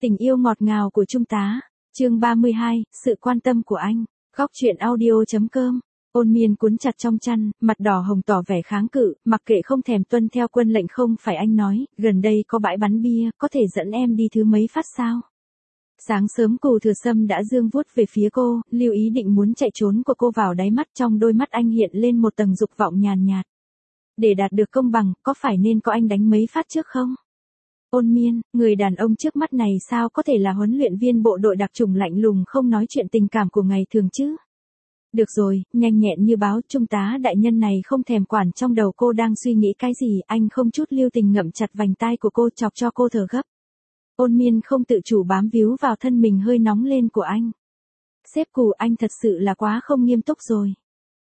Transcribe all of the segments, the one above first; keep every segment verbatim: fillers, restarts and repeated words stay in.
Tình yêu ngọt ngào của Trung tá. Chương ba mươi hai, sự quan tâm của anh. Góc truyện audio.com. Ôn Miên cuốn chặt trong chăn, mặt đỏ hồng tỏ vẻ kháng cự, mặc kệ không thèm tuân theo quân lệnh. Không phải anh nói, gần đây có bãi bắn bia, có thể dẫn em đi thứ mấy phát sao? Sáng sớm Cù Thừa Sâm đã dương vuốt về phía cô, lưu ý định muốn chạy trốn của cô vào đáy mắt. Trong đôi mắt anh hiện lên một tầng dục vọng nhàn nhạt. Để đạt được công bằng, có phải nên có anh đánh mấy phát trước không? Ôn Miên, người đàn ông trước mắt này sao có thể là huấn luyện viên bộ đội đặc chủng lạnh lùng không nói chuyện tình cảm của ngày thường chứ? Được rồi, nhanh nhẹn như báo. Trung tá đại nhân này không thèm quản trong đầu cô đang suy nghĩ cái gì. Anh không chút lưu tình ngậm chặt vành tai của cô, chọc cho cô thở gấp. Ôn Miên không tự chủ bám víu vào thân mình hơi nóng lên của anh. Sếp Cù, anh thật sự là quá không nghiêm túc rồi.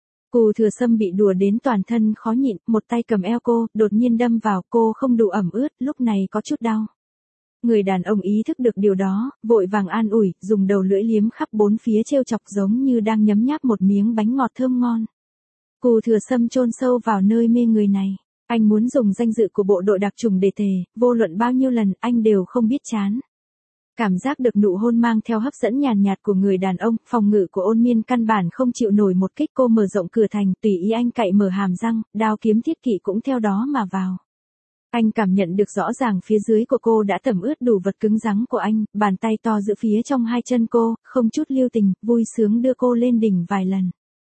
Cù Thừa Sâm bị đùa đến toàn thân khó nhịn, một tay cầm eo cô, đột nhiên đâm vào. Cô không đủ ẩm ướt, lúc này có chút đau. Người đàn ông ý thức được điều đó, vội vàng an ủi, dùng đầu lưỡi liếm khắp bốn phía trêu chọc giống như đang nhấm nháp một miếng bánh ngọt thơm ngon. Cù Thừa Sâm chôn sâu vào nơi mê người này. Anh muốn dùng danh dự của bộ đội đặc chủng để thề, vô luận bao nhiêu lần anh đều không biết chán. Cảm giác được nụ hôn mang theo hấp dẫn nhàn nhạt của người đàn ông, phòng ngự của Ôn Miên căn bản không chịu nổi một kích. Cô mở rộng cửa thành, tùy ý anh cạy mở hàm răng, đao kiếm thiết kỵ cũng theo đó mà vào. Anh cảm nhận được rõ ràng phía dưới của cô đã tẩm ướt đủ vật cứng rắn của anh, bàn tay to giữ phía trong hai chân cô, không chút lưu tình, vui sướng đưa cô lên đỉnh vài lần.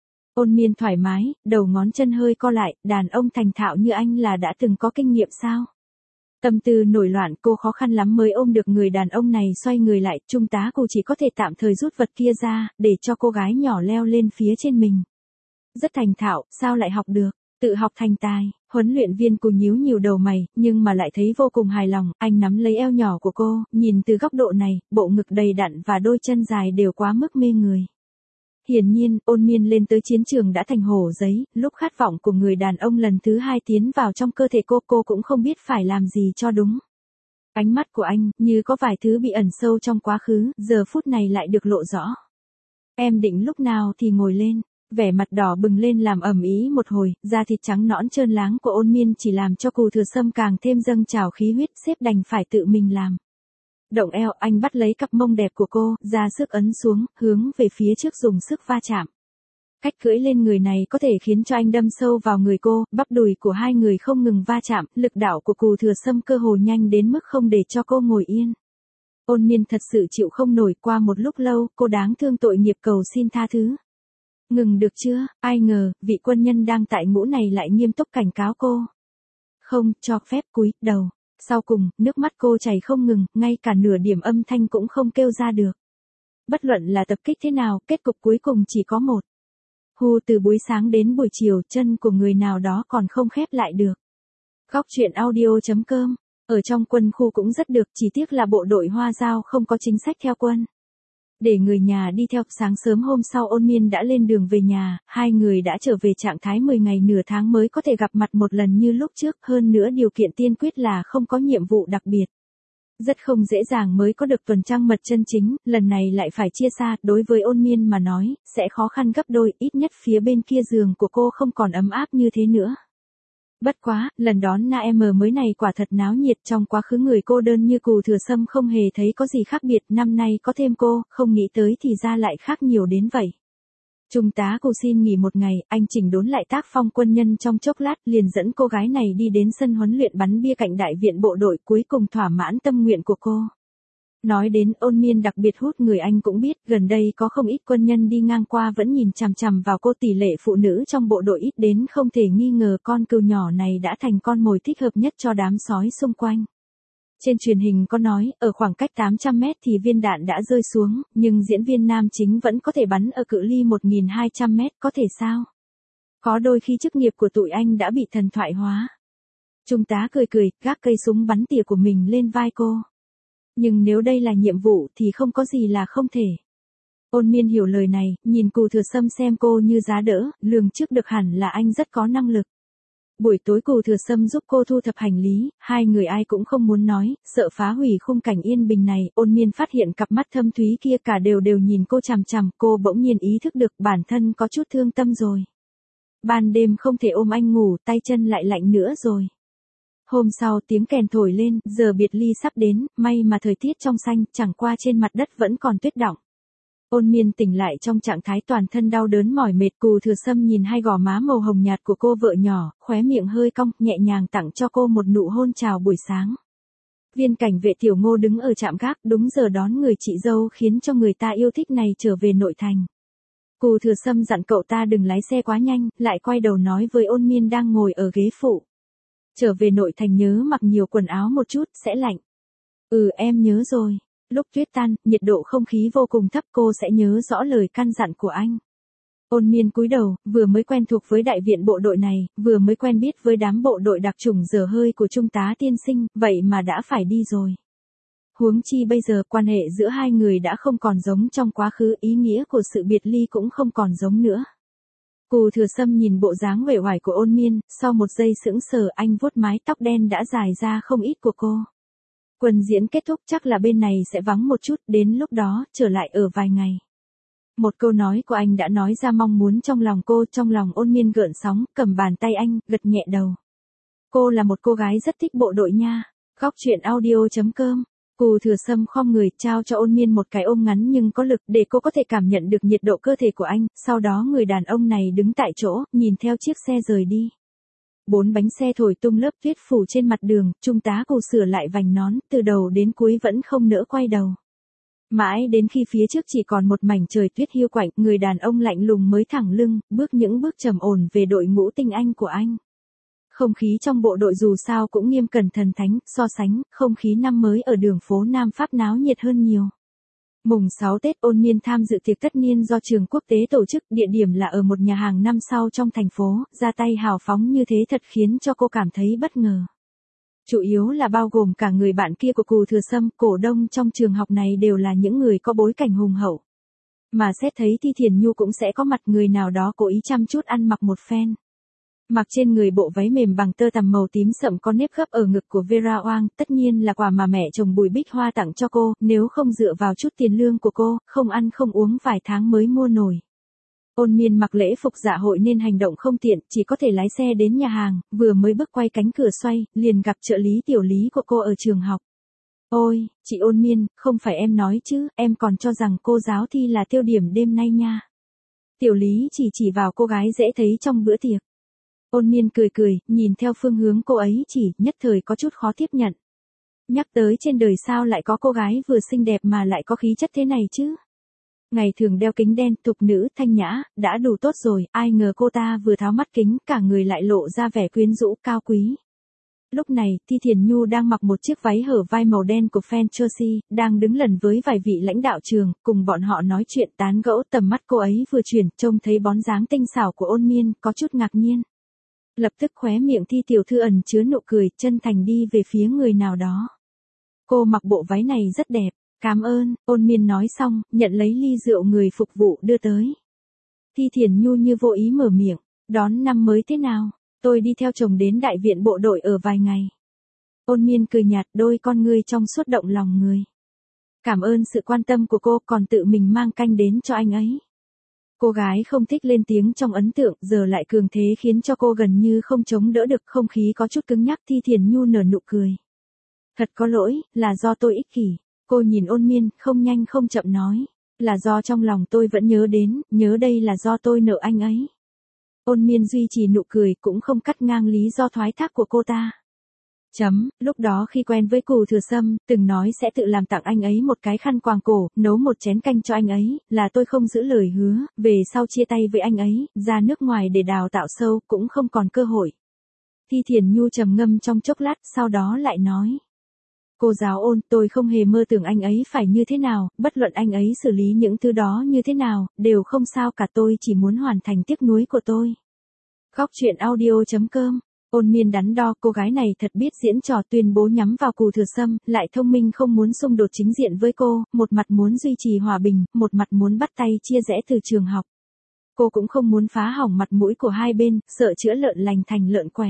Ôn Miên thoải mái, đầu ngón chân hơi co lại, đàn ông thành thạo như anh là đã từng có kinh nghiệm sao? Tâm tư nổi loạn, cô khó khăn lắm mới ôm được người đàn ông này xoay người lại. Trung tá Cù chỉ có thể tạm thời rút vật kia ra, để cho cô gái nhỏ leo lên phía trên mình. Rất thành thạo, sao lại học được? Tự học thành tài. Huấn luyện viên Cù nhíu nhíu đầu mày, nhưng mà lại thấy vô cùng hài lòng. Anh nắm lấy eo nhỏ của cô, nhìn từ góc độ này, bộ ngực đầy đặn và đôi chân dài đều quá mức mê người. Hiển nhiên, Ôn Miên lên tới chiến trường đã thành hổ giấy, lúc khát vọng của người đàn ông lần thứ hai tiến vào trong cơ thể cô, cô cũng không biết phải làm gì cho đúng. Ánh mắt của anh, như có vài thứ bị ẩn sâu trong quá khứ, giờ phút này lại được lộ rõ. Em định lúc nào thì ngồi lên, vẻ mặt đỏ bừng lên làm ầm ĩ một hồi, da thịt trắng nõn trơn láng của Ôn Miên chỉ làm cho Cù Thừa Sâm càng thêm dâng trào khí huyết, sếp đành phải tự mình làm. Động eo, anh bắt lấy cặp mông đẹp của cô, ra sức ấn xuống, hướng về phía trước dùng sức va chạm. Cách cưỡi lên người này có thể khiến cho anh đâm sâu vào người cô, bắp đùi của hai người không ngừng va chạm, lực đạo của Cù Thừa Sâm cơ hồ nhanh đến mức không để cho cô ngồi yên. Ôn Miên thật sự chịu không nổi, qua một lúc lâu, cô đáng thương tội nghiệp cầu xin tha thứ. Ngừng được chưa? Ai ngờ, vị quân nhân đang tại ngũ này lại nghiêm túc cảnh cáo cô. Không cho phép cúi đầu. Sau cùng, nước mắt cô chảy không ngừng, ngay cả nửa điểm âm thanh cũng không kêu ra được. Bất luận là tập kích thế nào, kết cục cuối cùng chỉ có một. Hù, từ buổi sáng đến buổi chiều, chân của người nào đó còn không khép lại được. Góc truyện audio.com. Ở trong quân khu cũng rất được, chỉ tiếc là bộ đội Hoa Giao không có chính sách theo quân. Để người nhà đi theo. Sáng sớm hôm sau Ôn Miên đã lên đường về nhà, hai người đã trở về trạng thái mười ngày nửa tháng mới có thể gặp mặt một lần như lúc trước, hơn nữa điều kiện tiên quyết là không có nhiệm vụ đặc biệt. Rất không dễ dàng mới có được tuần trăng mật chân chính, lần này lại phải chia xa, đối với Ôn Miên mà nói, sẽ khó khăn gấp đôi, ít nhất phía bên kia giường của cô không còn ấm áp như thế nữa. Bất quá, lần đón na em mới này quả thật náo nhiệt, trong quá khứ người cô đơn như Cù Thừa Sâm không hề thấy có gì khác biệt, năm nay có thêm cô, không nghĩ tới thì ra lại khác nhiều đến vậy. Trung tá Cù xin nghỉ một ngày, anh chỉnh đốn lại tác phong quân nhân trong chốc lát, liền dẫn cô gái này đi đến sân huấn luyện bắn bia cạnh đại viện bộ đội, cuối cùng thỏa mãn tâm nguyện của cô. Nói đến Ôn Miên đặc biệt hút người, anh cũng biết, gần đây có không ít quân nhân đi ngang qua vẫn nhìn chằm chằm vào cô, tỷ lệ phụ nữ trong bộ đội ít đến không thể nghi ngờ, con cừu nhỏ này đã thành con mồi thích hợp nhất cho đám sói xung quanh. Trên truyền hình có nói, ở khoảng cách tám trăm mét thì viên đạn đã rơi xuống, nhưng diễn viên nam chính vẫn có thể bắn ở cự ly một nghìn hai trăm mét, có thể sao? Có đôi khi chức nghiệp của tụi anh đã bị thần thoại hóa. Trung tá cười cười, gác cây súng bắn tỉa của mình lên vai cô. Nhưng nếu đây là nhiệm vụ thì không có gì là không thể. Ôn Miên hiểu lời này, nhìn Cù Thừa Sâm xem cô như giá đỡ, lường trước được hẳn là anh rất có năng lực. Buổi tối Cù Thừa Sâm giúp cô thu thập hành lý, hai người ai cũng không muốn nói, sợ phá hủy khung cảnh yên bình này. Ôn Miên phát hiện cặp mắt thâm thúy kia cả đều đều nhìn cô chằm chằm, cô bỗng nhiên ý thức được bản thân có chút thương tâm rồi. Ban đêm không thể ôm anh ngủ, tay chân lại lạnh nữa rồi. Hôm sau tiếng kèn thổi lên, giờ biệt ly sắp đến, may mà thời tiết trong xanh, chẳng qua trên mặt đất vẫn còn tuyết đọng. Ôn Miên tỉnh lại trong trạng thái toàn thân đau đớn mỏi mệt. Cù Thừa Sâm nhìn hai gò má màu hồng nhạt của cô vợ nhỏ, khóe miệng hơi cong, nhẹ nhàng tặng cho cô một nụ hôn chào buổi sáng. Viên cảnh vệ Tiểu Ngô đứng ở trạm gác, đúng giờ đón người chị dâu khiến cho người ta yêu thích này trở về nội thành. Cù Thừa Sâm dặn cậu ta đừng lái xe quá nhanh, lại quay đầu nói với Ôn Miên đang ngồi ở ghế phụ. Trở về nội thành nhớ mặc nhiều quần áo một chút, sẽ lạnh. Ừ em nhớ rồi. Lúc tuyết tan, nhiệt độ không khí vô cùng thấp, cô sẽ nhớ rõ lời căn dặn của anh. Ôn Miên cúi đầu, vừa mới quen thuộc với đại viện bộ đội này, vừa mới quen biết với đám bộ đội đặc chủng dở hơi của trung tá tiên sinh, vậy mà đã phải đi rồi. Huống chi bây giờ quan hệ giữa hai người đã không còn giống trong quá khứ, ý nghĩa của sự biệt ly cũng không còn giống nữa. Cù Thừa Sâm nhìn bộ dáng uể oải của Ôn Miên, sau một giây sững sờ anh vuốt mái tóc đen đã dài ra không ít của cô. Quân diễn kết thúc chắc là bên này sẽ vắng một chút, đến lúc đó, trở lại ở vài ngày. Một câu nói của anh đã nói ra mong muốn trong lòng cô, trong lòng Ôn Miên gợn sóng, cầm bàn tay anh, gật nhẹ đầu. Cô là một cô gái rất thích bộ đội nha. Góc truyện audio chấm com. Cù Thừa Sâm khom người, trao cho Ôn Miên một cái ôm ngắn nhưng có lực để cô có thể cảm nhận được nhiệt độ cơ thể của anh, sau đó người đàn ông này đứng tại chỗ, nhìn theo chiếc xe rời đi. Bốn bánh xe thổi tung lớp tuyết phủ trên mặt đường, trung tá Cù sửa lại vành nón, từ đầu đến cuối vẫn không nỡ quay đầu. Mãi đến khi phía trước chỉ còn một mảnh trời tuyết hiu quạnh, người đàn ông lạnh lùng mới thẳng lưng, bước những bước trầm ổn về đội ngũ tinh anh của anh. Không khí trong bộ đội dù sao cũng nghiêm cẩn thần thánh, so sánh, không khí năm mới ở đường phố Nam Pháp náo nhiệt hơn nhiều. Mùng sáu Tết, Ôn Miên tham dự tiệc tất niên do trường quốc tế tổ chức, địa điểm là ở một nhà hàng năm sao trong thành phố, ra tay hào phóng như thế thật khiến cho cô cảm thấy bất ngờ. Chủ yếu là bao gồm cả người bạn kia của Cù Thừa Sâm, cổ đông trong trường học này đều là những người có bối cảnh hùng hậu. Mà xét thấy Thi Thiền Nhu cũng sẽ có mặt, người nào đó cố ý chăm chút ăn mặc một phen. Mặc trên người bộ váy mềm bằng tơ tằm màu tím sậm có nếp gấp ở ngực của Vera Wang, tất nhiên là quà mà mẹ chồng Bùi Bích Hoa tặng cho cô, nếu không dựa vào chút tiền lương của cô, không ăn không uống vài tháng mới mua nổi. Ôn Miên mặc lễ phục dạ hội nên hành động không tiện, chỉ có thể lái xe đến nhà hàng, vừa mới bước quay cánh cửa xoay, liền gặp trợ lý tiểu lý của cô ở trường học. Ôi, chị Ôn Miên, không phải em nói chứ, em còn cho rằng cô giáo Thi là tiêu điểm đêm nay nha. Tiểu lý chỉ chỉ vào cô gái dễ thấy trong bữa tiệc. Ôn Miên cười cười, nhìn theo phương hướng cô ấy chỉ, nhất thời có chút khó tiếp nhận. Nhắc tới trên đời sao lại có cô gái vừa xinh đẹp mà lại có khí chất thế này chứ? Ngày thường đeo kính đen, tục nữ, thanh nhã, đã đủ tốt rồi, ai ngờ cô ta vừa tháo mắt kính, cả người lại lộ ra vẻ quyến rũ, cao quý. Lúc này, Thi Thiền Nhu đang mặc một chiếc váy hở vai màu đen của fan Chelsea, đang đứng lần với vài vị lãnh đạo trường, cùng bọn họ nói chuyện tán gẫu, tầm mắt cô ấy vừa chuyển, trông thấy bóng dáng tinh xảo của Ôn Miên, có chút ngạc nhiên. Lập tức khóe miệng Thi tiểu thư ẩn chứa nụ cười, chân thành đi về phía người nào đó. Cô mặc bộ váy này rất đẹp, cảm ơn, Ôn Miên nói xong, nhận lấy ly rượu người phục vụ đưa tới. Thi Thiền Nhu như vô ý mở miệng, đón năm mới thế nào, tôi đi theo chồng đến đại viện bộ đội ở vài ngày. Ôn Miên cười nhạt, đôi con ngươi trong suốt động lòng người. Cảm ơn sự quan tâm của cô, còn tự mình mang canh đến cho anh ấy. Cô gái không thích lên tiếng trong ấn tượng, giờ lại cường thế khiến cho cô gần như không chống đỡ được, không khí có chút cứng nhắc. Thi Thiền Nhu nở nụ cười. Thật có lỗi, là do tôi ích kỷ. Cô nhìn Ôn Miên, không nhanh không chậm nói. Là do trong lòng tôi vẫn nhớ đến, nhớ đây là do tôi nợ anh ấy. Ôn Miên duy trì nụ cười, cũng không cắt ngang lý do thoái thác của cô ta. Chấm, lúc đó khi quen với Cù Thừa Sâm, từng nói sẽ tự làm tặng anh ấy một cái khăn quàng cổ, nấu một chén canh cho anh ấy, là tôi không giữ lời hứa, về sau chia tay với anh ấy, ra nước ngoài để đào tạo sâu, cũng không còn cơ hội. Thi Thiền Nhu trầm ngâm trong chốc lát, sau đó lại nói. Cô giáo Ôn, tôi không hề mơ tưởng anh ấy phải như thế nào, bất luận anh ấy xử lý những thứ đó như thế nào, đều không sao cả, tôi chỉ muốn hoàn thành tiếc nuối của tôi. Góc truyện audio chấm com. Ôn Miên đắn đo, cô gái này thật biết diễn trò, tuyên bố nhắm vào Cù Thừa Sâm, lại thông minh không muốn xung đột chính diện với cô, một mặt muốn duy trì hòa bình, một mặt muốn bắt tay chia rẽ từ trường học. Cô cũng không muốn phá hỏng mặt mũi của hai bên, sợ chữa lợn lành thành lợn què.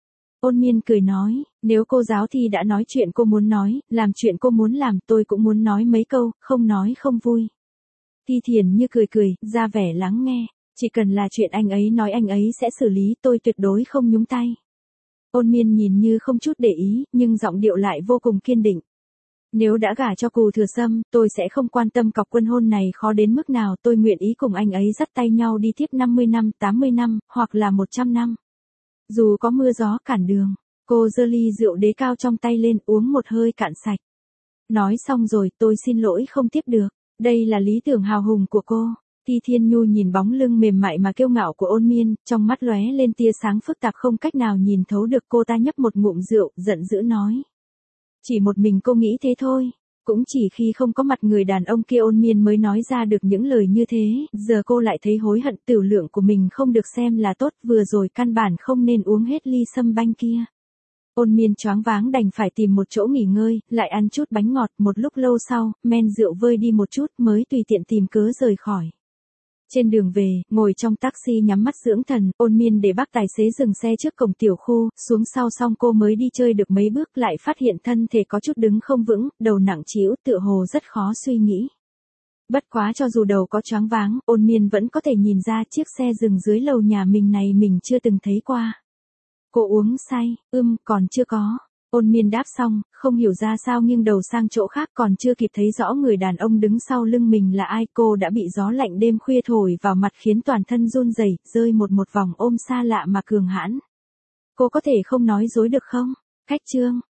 Ôn Miên cười nói, nếu cô giáo Thi đã nói chuyện cô muốn nói, làm chuyện cô muốn làm, tôi cũng muốn nói mấy câu, không nói không vui. Thi Thiền Như cười cười, ra vẻ lắng nghe, chỉ cần là chuyện anh ấy nói anh ấy sẽ xử lý, tôi tuyệt đối không nhúng tay. Ôn Miên nhìn như không chút để ý, nhưng giọng điệu lại vô cùng kiên định. Nếu đã gả cho Cù Thừa Sâm, tôi sẽ không quan tâm cọc quân hôn này khó đến mức nào, tôi nguyện ý cùng anh ấy dắt tay nhau đi tiếp năm mươi năm, tám mươi năm, hoặc là một trăm năm. Dù có mưa gió cản đường, cô giơ ly rượu đế cao trong tay lên uống một hơi cạn sạch. Nói xong rồi, tôi xin lỗi không tiếp được, đây là lý tưởng hào hùng của cô. Thi Thiên Nhu nhìn bóng lưng mềm mại mà kiêu ngạo của Ôn Miên, trong mắt lóe lên tia sáng phức tạp không cách nào nhìn thấu được. Cô ta nhấp một ngụm rượu, giận dữ nói. Chỉ một mình cô nghĩ thế thôi, cũng chỉ khi không có mặt người đàn ông kia Ôn Miên mới nói ra được những lời như thế, giờ cô lại thấy hối hận tiểu lượng của mình không được xem là tốt, vừa rồi căn bản không nên uống hết ly sâm banh kia. Ôn Miên choáng váng đành phải tìm một chỗ nghỉ ngơi, lại ăn chút bánh ngọt, một lúc lâu sau, men rượu vơi đi một chút mới tùy tiện tìm cớ rời khỏi. Trên đường về, ngồi trong taxi nhắm mắt dưỡng thần, Ôn Miên để bác tài xế dừng xe trước cổng tiểu khu, xuống sau xong cô mới đi chơi được mấy bước lại phát hiện thân thể có chút đứng không vững, đầu nặng trĩu tựa hồ rất khó suy nghĩ. Bất quá cho dù đầu có choáng váng, Ôn Miên vẫn có thể nhìn ra chiếc xe dừng dưới lầu nhà mình này mình chưa từng thấy qua. Cô uống say, ưm, còn chưa có. Ôn Miên đáp xong, không hiểu ra sao nghiêng đầu sang chỗ khác, còn chưa kịp thấy rõ người đàn ông đứng sau lưng mình là ai, cô đã bị gió lạnh đêm khuya thổi vào mặt khiến toàn thân run rẩy, rơi một một vòng ôm xa lạ mà cường hãn. Cô có thể không nói dối được không? Cách chương